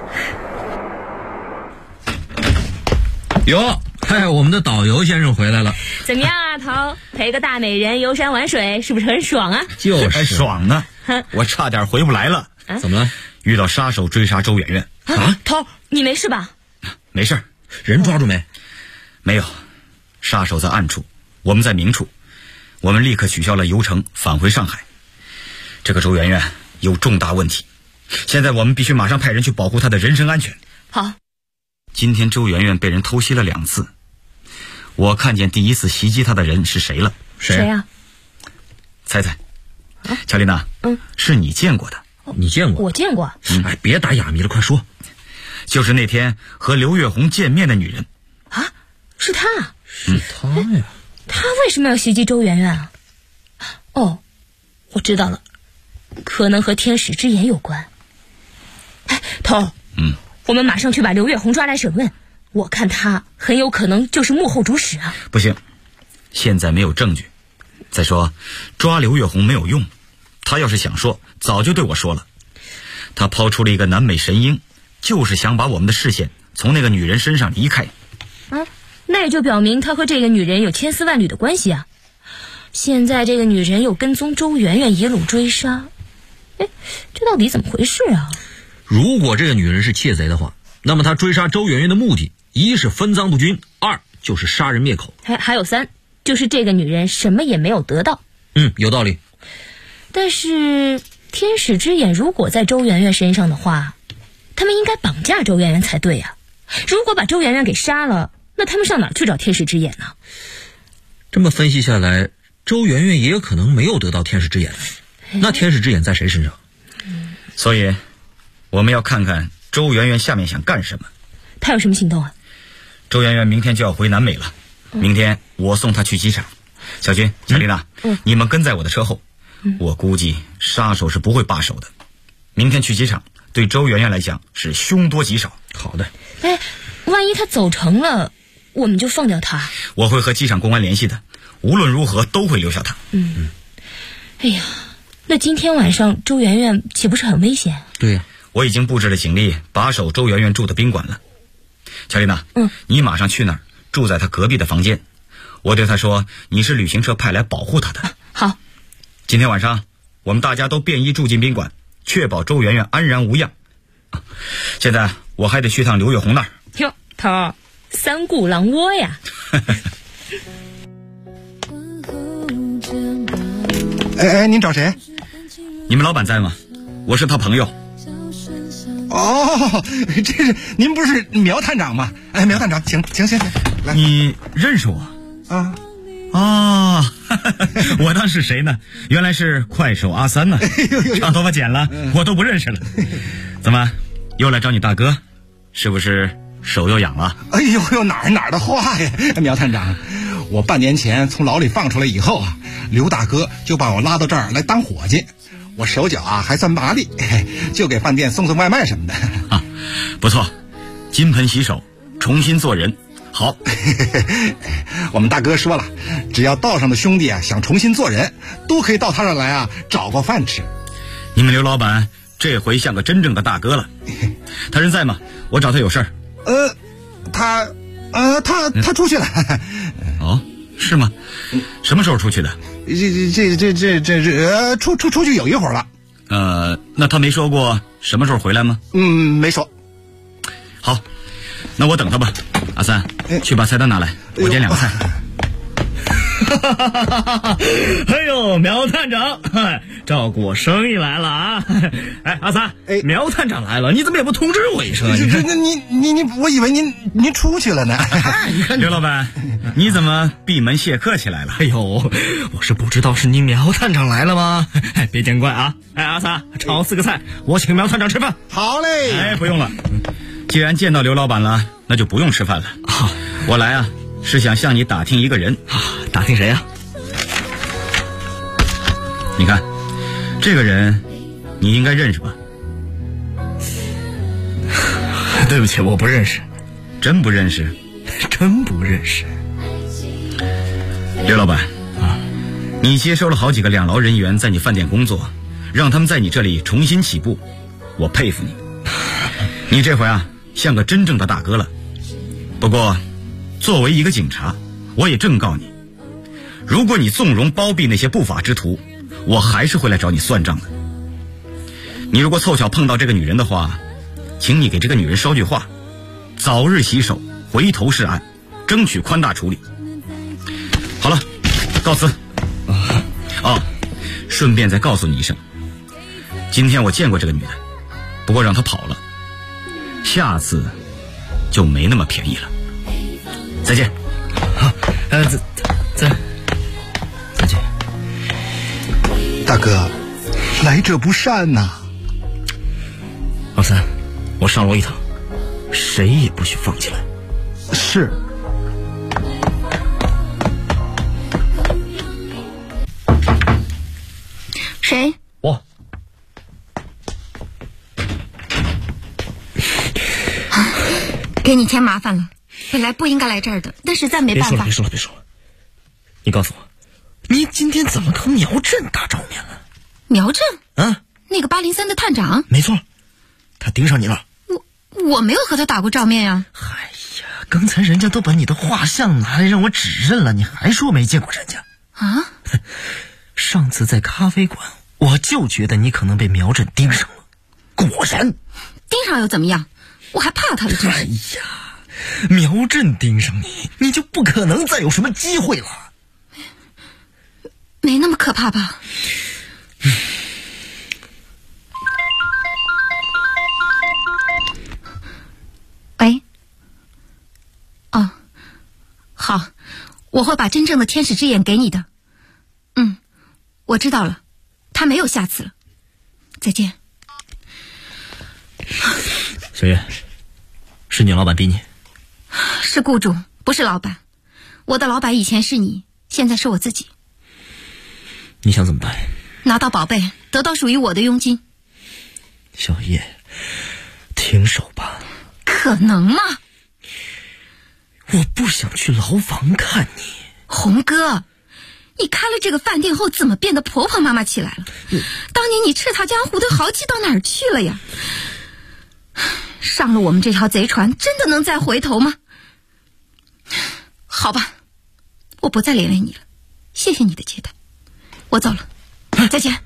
哟，我们的导游先生回来了。 怎么样啊，头？陪个大美人游山玩水，是不是很爽啊？ 就是爽呢，我差点回不来了。 怎么了？ 遇到杀手追杀周圆圆。 头，你没事吧？ 没事。 人抓住没？ 没有，杀手在暗处，我们在明处。我们立刻取消了游程，返回上海。这个周圆圆有重大问题，现在我们必须马上派人去保护她的人身安全。 好。 今天周圆圆被人偷袭了2次，我看见第1次袭击她的人是谁了？ 谁啊？ 猜猜。乔丽娜，是你见过的。 你见过？ 我见过。 别打哑谜了，快说。 就是那天和刘月红见面的女人。 啊，是她？ 是她呀。 她为什么要袭击周圆圆啊？哦，我知道了，可能和天使之眼有关。头，我们马上去把刘月红抓来审问，我看她很有可能就是幕后主使啊。 不行，现在没有证据。再说抓刘月红没有用，她要是想说早就对我说了。她抛出了一个南美神鹰，就是想把我们的视线从那个女人身上离开。 那也就表明她和这个女人有千丝万缕的关系啊。现在这个女人又跟踪周圆圆一路追杀，这到底怎么回事啊？ 如果这个女人是窃贼的话，那么她追杀周圆圆的目的，1是分赃不均，2就是杀人灭口， 还有3就是这个女人什么也没有得到。 有道理。 但是天使之眼如果在周圆圆身上的话，他们应该绑架周圆圆才对啊。如果把周圆圆给杀了，那他们上哪儿去找天使之眼呢？ 这么分析下来，周圆圆也有可能没有得到天使之眼，那天使之眼在谁身上？ 所以我们要看看周圆圆下面想干什么。 他有什么行动啊？ 周圆圆明天就要回南美了，明天我送她去机场。小军、乔丽娜，你们跟在我的车后。我估计杀手是不会罢手的。明天去机场，对周圆圆来讲是凶多吉少。 好的。 万一他走成了，我们就放掉他。 我会和机场公安联系的，无论如何都会留下他。 哎呀，那今天晚上周圆圆岂不是很危险？ 对呀， 我已经布置了警力把守周媛媛住的宾馆了。乔丽娜，你马上去那儿，住在她隔壁的房间。我对她说，你是旅行社派来保护她的。 好。 今天晚上我们大家都便衣住进宾馆，确保周媛媛安然无恙。现在我还得去趟刘月红那儿。 哟，头三顾狼窝呀。 哎，您找谁？ 你们老板在吗？我是他朋友。 哦，这是您不是苗探长吗？哎，苗探长，请，来。 你认识我？ 啊， 我当是谁呢？原来是快手阿三呢。长头发剪了，我都不认识了。怎么又来找你大哥？是不是手又痒了？ 哎呦，哪儿的话呀，苗探长，我半年前从牢里放出来以后啊，刘大哥就把我拉到这儿来当伙计。我手脚还算麻利，就给饭店送外卖什么的。 不错，金盆洗手，重新做人。好， 我们大哥说了，只要道上的兄弟想重新做人，都可以到他这儿来找个饭吃。 你们刘老板这回像个真正的大哥了。他人在吗？我找他有事儿。 他出去了。 哦，是吗？什么时候出去的？ 出去有一会儿了。 那他没说过什么时候回来吗？ 没说。 好，那我等他吧。阿三，去把菜单拿来，我点2个菜。 哎呦，苗探长，照顾我生意来了啊！哎，阿三，苗探长来了，你怎么也不通知我一声？ 你，我以为您出去了呢。 刘老板，你怎么闭门谢客起来了？ 哎呦，我是不知道是您苗探长来了吗？别见怪啊！哎，阿三，炒4个菜，我请苗探长吃饭。 好嘞。 哎，不用了，既然见到刘老板了，那就不用吃饭了。我来是想向你打听一个人。 打听谁呀？ 你看，这个人你应该认识吧？ 对不起，我不认识。 真不认识？ 真不认识。 刘老板你接收了好几个两劳人员在你饭店工作，让他们在你这里重新起步，我佩服你。你这回像个真正的大哥了。不过作为一个警察，我也正告你，如果你纵容包庇那些不法之徒，我还是会来找你算账的。你如果凑巧碰到这个女人的话，请你给这个女人捎句话，早日洗手，回头是岸，争取宽大处理。好了，告辞。顺便再告诉你一声，今天我见过这个女的，不过让她跑了，下次就没那么便宜了。再见。 再见。 大哥，来者不善呐。 老三，我上楼一趟，谁也不许放进来。 是。 谁？ 我。 给你添麻烦了。本来不应该来这儿的，但实在没办法。 别说了。你告诉我，你今天怎么和苗震打照面了？ 苗震？那个803的探长？ 没错，他盯上你了。 我没有和他打过照面呀。 哎呀，刚才人家都把你的画像拿来让我指认了，你还说没见过人家？上次在咖啡馆，我就觉得你可能被苗震盯上了。果然。 盯上又怎么样？我还怕他了。 哎呀，苗震盯上你，你就不可能再有什么机会了。 没那么可怕吧？喂。好，我会把真正的天使之眼给你的。我知道了，他没有下次了。再见。 小月，是你老板逼你？ 是雇主，不是老板。我的老板以前是你，现在是我自己。 你想怎么办？ 拿到宝贝，得到属于我的佣金。 小叶，停手吧。 可能吗？ 我不想去牢房看你。 红哥，你开了这个饭店后怎么变得婆婆妈妈起来了？当年你叱咤江湖的豪气到哪儿去了呀？ 上了我们这条贼船，真的能再回头吗？好吧，我不再连累你了，谢谢你的接待，我走了，再见。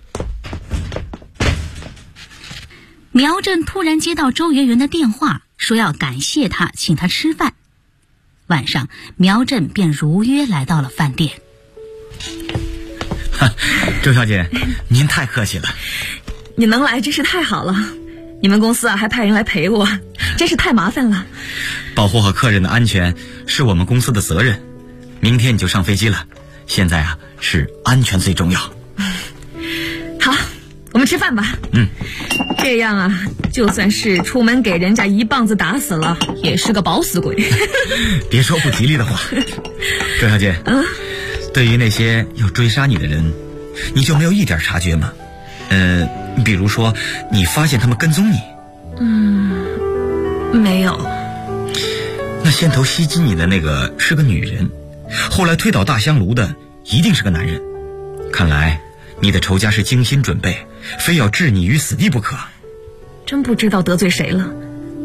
苗振突然接到周圆圆的电话，说要感谢他，请他吃饭。晚上，苗振便如约来到了饭店。 周小姐，您太客气了。 你能来真是太好了，你们公司还派人来陪我，真是太麻烦了。 保护好客人的安全是我们公司的责任。明天你就上飞机了，现在啊是安全最重要。 好，我们吃饭吧。这样啊，就算是出门给人家一棒子打死了，也是个饱死鬼。 别说不吉利的话。周小姐，对于那些要追杀你的人，你就没有一点察觉吗？比如说你发现他们跟踪你。 没有。 那先头袭击你的那个是个女人，后来推倒大香炉的一定是个男人。看来你的仇家是精心准备，非要置你于死地不可。 真不知道得罪谁了。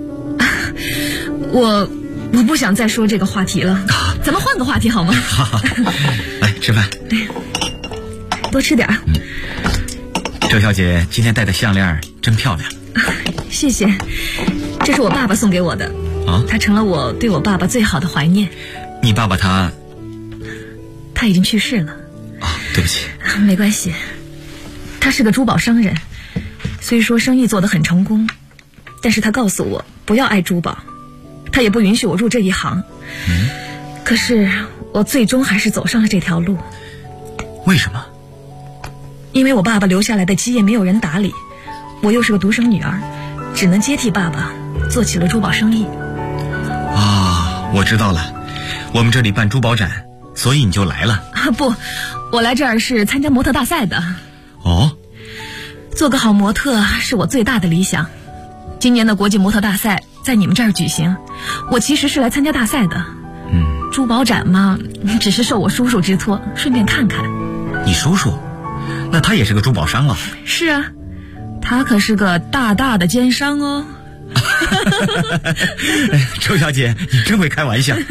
我不想再说这个话题了，咱们换个话题好吗？ 好，来吃饭。 多吃点。 周小姐今天戴的项链真漂亮。 谢谢，这是我爸爸送给我的。他成了我对我爸爸最好的怀念。 你爸爸他已经去世了。 对不起。 没关系，他是个珠宝商人，虽说生意做得很成功，但是他告诉我不要爱珠宝，他也不允许我入这一行。可是我最终还是走上了这条路。 为什么？ 因为我爸爸留下来的基业没有人打理，我又是个独生女儿，只能接替爸爸做起了珠宝生意。 我知道了，我们这里办珠宝展，所以你就来了。 不，我来这儿是参加模特大赛的。做个好模特是我最大的理想。今年的国际模特大赛在你们这儿举行，我其实是来参加大赛的。珠宝展嘛，只是受我叔叔之托，顺便看看。 你叔叔？那他也是个珠宝商啊？ 是啊，他可是个大大的奸商哦。 周小姐，你真会开玩笑。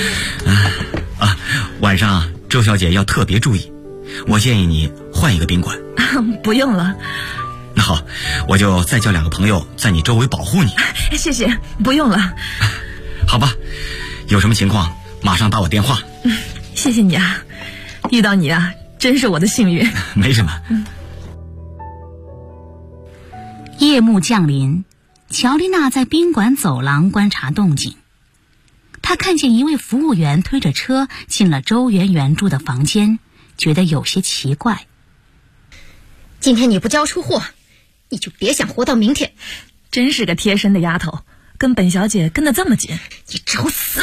晚上周小姐要特别注意，我建议你换一个宾馆。 不用了。 那好，我就再叫2个朋友在你周围保护你。 谢谢，不用了。 好吧，有什么情况马上打我电话。 谢谢你啊，遇到你啊，真是我的幸运。 没什么。 夜幕降临，乔丽娜在宾馆走廊观察动静。她看见一位服务员推着车进了周圆圆住的房间，觉得有些奇怪。 今天你不交出货，你就别想活到明天。 真是个贴身的丫头，跟本小姐跟得这么紧。 你找死！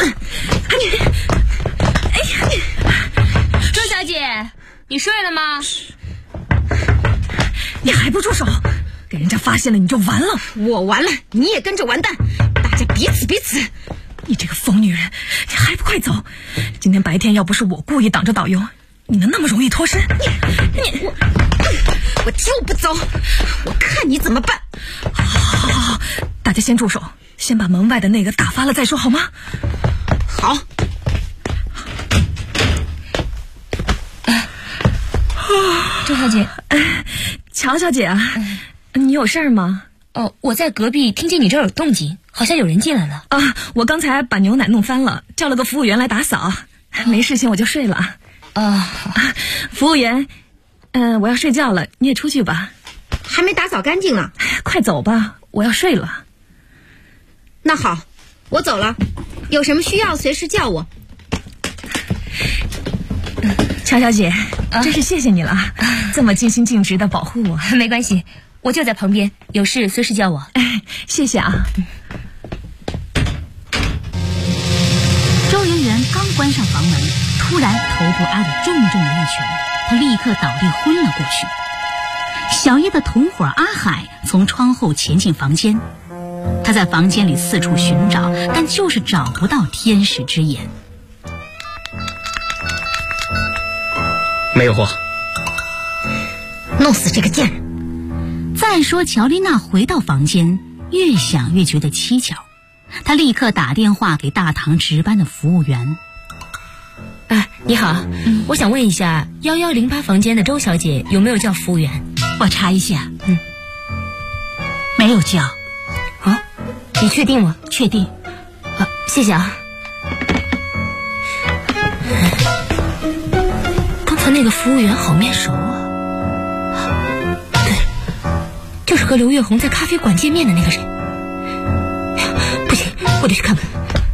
周小姐，你睡了吗？ 你还不住手！给人家发现了你就完了。 我完了，你也跟着完蛋，大家彼此彼此。 你这个疯女人，你还不快走！今天白天要不是我故意挡着导游，你能那么容易脱身？ 我就不走，我看你怎么办。 好，大家先住手，先把门外的那个打发了再说，好吗？ 好。 周小姐， 乔小姐啊，你有事儿吗？ 我在隔壁听见你这儿有动静，好像有人进来了。 我刚才把牛奶弄翻了，叫了个服务员来打扫，没事情我就睡了。服务员，我要睡觉了，你也出去吧。 还没打扫干净呢。 快走吧，我要睡了。 那好，我走了，有什么需要随时叫我。 乔小姐，真是谢谢你了，这么尽心尽职的保护我。 没关系，我就在旁边，有事随时叫我。 谢谢啊。 周圆圆刚关上房门，突然头部挨了重重的一拳，她立刻倒地昏了过去。小叶的同伙阿海从窗后潜进房间，他在房间里四处寻找，但就是找不到天使之眼。 没有货。 弄死这个贱人。 再说乔丽娜回到房间， 越想越觉得蹊跷。他立刻打电话给大堂值班的服务员。 你好，我想问一下1108房间的周小姐有没有叫服务员？ 我查一下。没有叫。 你确定吗？ 确定。 谢谢啊。刚才那个服务员好面熟啊。对，就是和刘月红在咖啡馆见面的那个人。不行，我得去开门。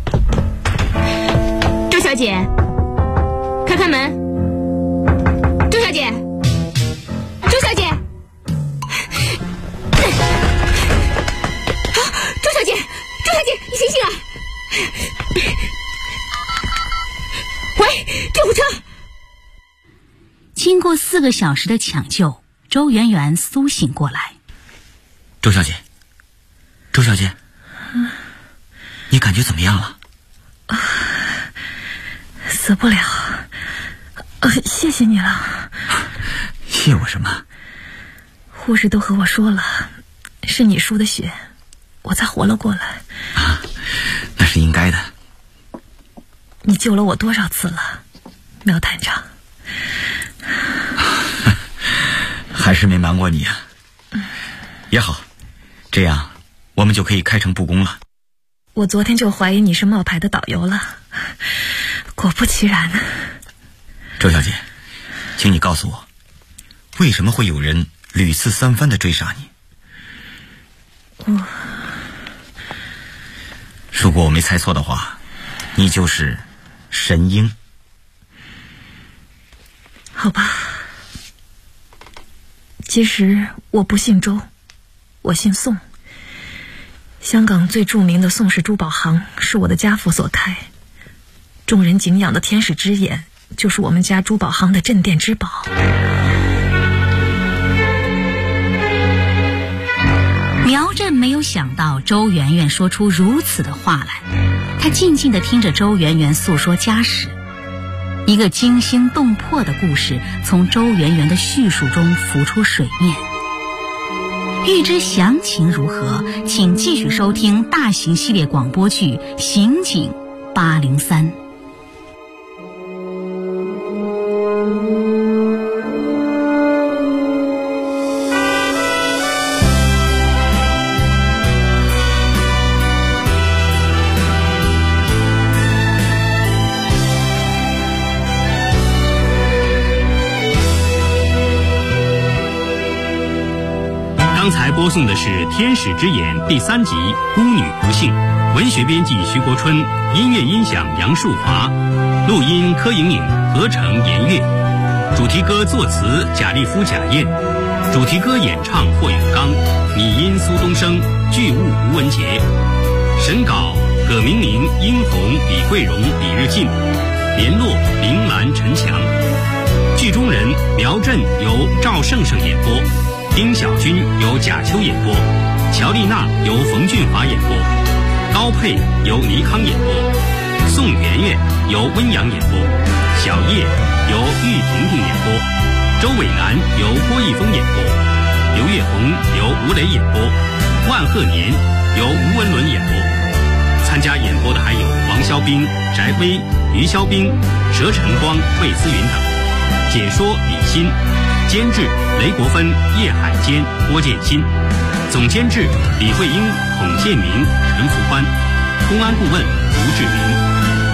周小姐，开门。周小姐，周小姐，周小姐，周小姐，你醒醒啊！喂，救护车！ 经过4个小时的抢救，周圆圆苏醒过来。 周小姐，周小姐，你感觉怎么样了？ 死不了。谢谢你了。 谢我什么？ 护士都和我说了，是你输的血，我才活了过来。 那是应该的。 你救了我多少次了，苗探长？ 还是没瞒过你啊。也好，这样我们就可以开诚布公了。 我昨天就怀疑你是冒牌的导游了，果不其然。 周小姐，请你告诉我，为什么会有人屡次三番地追杀你？如果我没猜错的话，你就是神鹰。 好吧，其实我不姓周，我姓宋。香港最著名的宋氏珠宝行是我的家父所开，众人敬仰的天使之眼就是我们家珠宝行的镇店之宝。 苗振没有想到周圆圆说出如此的话来，他静静地听着周圆圆诉说家史。一个惊心动魄的故事从周圆圆的叙述中浮出水面。欲知详情如何，请继续收听大型系列广播剧《刑警803》。 刚才播送的是《天使之眼》第3集《孤女不幸》，文学编辑徐国春，音乐音响杨树华，录音柯莹莹，合成严月，主题歌作词贾立夫、贾燕，主题歌演唱霍永刚，拟音苏东升，剧务吴文杰，审稿葛明明、殷红、李桂荣、李日进，联络林兰、陈强，剧中人苗振由赵胜胜演播，丁小军由贾秋演播，乔丽娜由冯俊华演播，高佩由倪康演播，宋媛媛由温阳演播，小叶由玉婷婷演播，周伟南由郭毅峰演播，刘月红由吴磊演播，万鹤年由吴文伦演播。参加演播的还有王肖兵、翟威、于肖兵、佘晨光、魏思云等。解说李欣，监制雷国芬、叶海坚、郭建新，总监制李慧英、孔建明、陈福欢，公安顾问吴志明。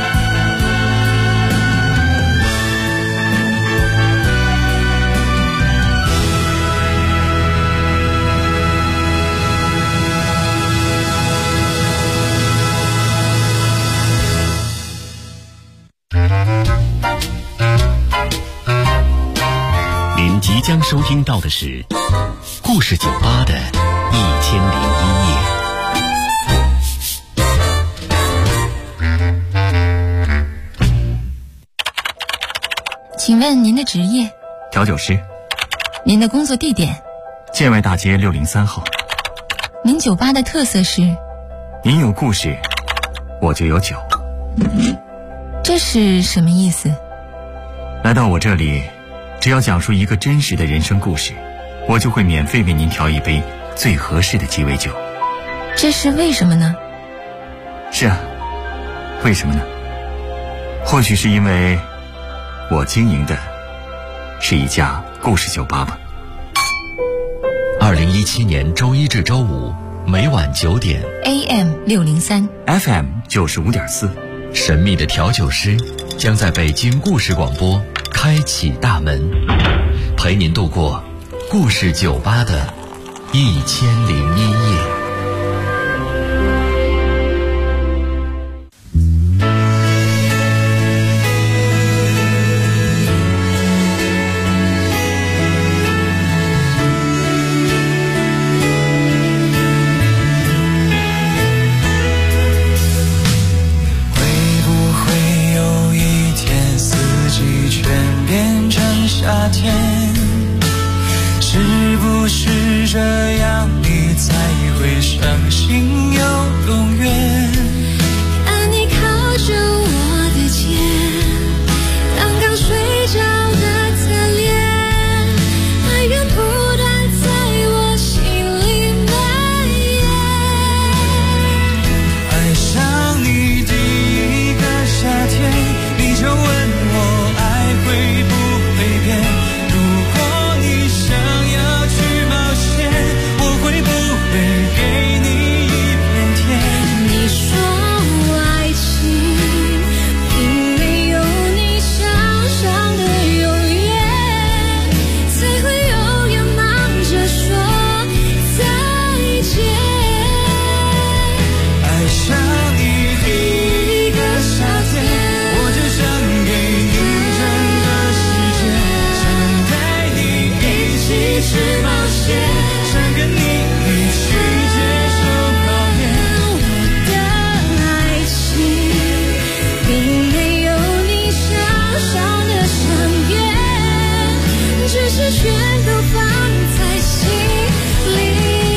您即将收听到的是故事酒吧的1001夜。 请问您的职业？ 调酒师。 您的工作地点？ 建外大街603号。 您酒吧的特色是？ 您有故事，我就有酒。 这是什么意思？ 来到我这里，只要讲述一个真实的人生故事，我就会免费为您调一杯最合适的鸡尾酒。 这是为什么呢？ 是啊，为什么呢？或许是因为我经营的是一家故事酒吧吧。 2017年周一至周五每晚9点 AM603 FM 95.4， 神秘的调酒师将在北京故事广播开启大门，陪您度过故事酒吧的1001夜。 夏天，是不是这样你才会相信有永远？ 当你靠着我的肩，当刚睡着的侧脸，爱人不断在我心里蔓延。 爱上你第一个夏天，你就问我爱会不如果你想要去冒险，我会不会给你一片天？ 你说爱情并没有你想象的永远，才会永远忙着说再见。 爱上你第一个夏天，我就想给你整个世界，去冒险，想跟你一起接受考验。 我的爱情并没有你想象的长远，只是全都放在心里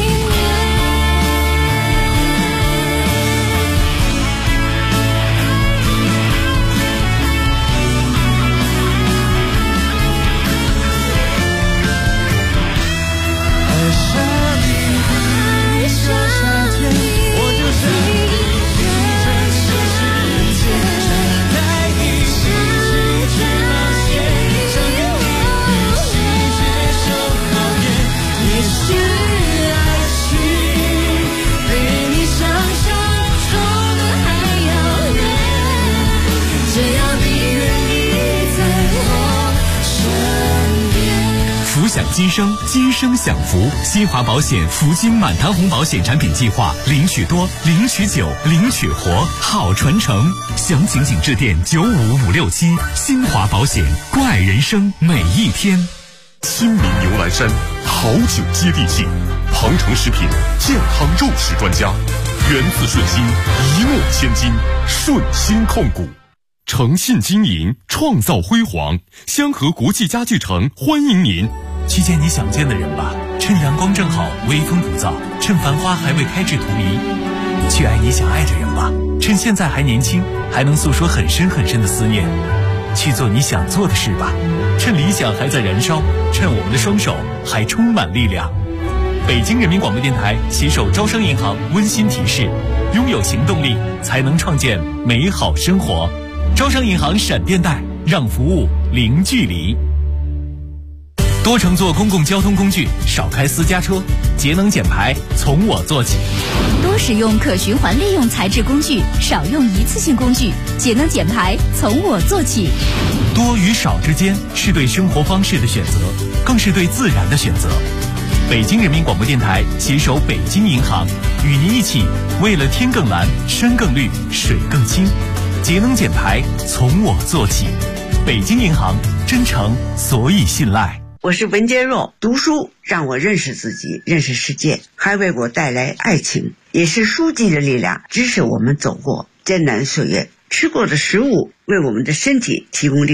享今生，今生享福。新华保险福金满堂红保险产品计划，领取多，领取久，领取活，好传承。详情请致电95567。新华保险，关爱人生每一天。 亲民牛栏山，好酒接地气。庞城食品健康肉食专家，源自顺心，一诺千金，顺心控股。诚信经营，创造辉煌。香河国际家具城欢迎您。 去见你想见的人吧，趁阳光正好，微风不燥，趁繁花还未开至荼蘼。去爱你想爱的人吧，趁现在还年轻，还能诉说很深很深的思念。去做你想做的事吧，趁理想还在燃烧，趁我们的双手还充满力量。北京人民广播电台携手招商银行温馨提示：拥有行动力，才能创建美好生活。招商银行闪电贷，让服务零距离。多乘坐公共交通工具，少开私家车，节能减排从我做起。 多使用可循环利用材质工具，少用一次性工具，节能减排从我做起。 多与少之间是对生活方式的选择，更是对自然的选择。北京人民广播电台携手北京银行，与您一起为了天更蓝、山更绿、水更清，节能减排从我做起。北京银行，真诚所以信赖。 我是文坚若，读书让我认识自己，认识世界，还为我带来爱情，也是书籍的力量，支持我们走过艰难岁月。吃过的食物为我们的身体提供力量。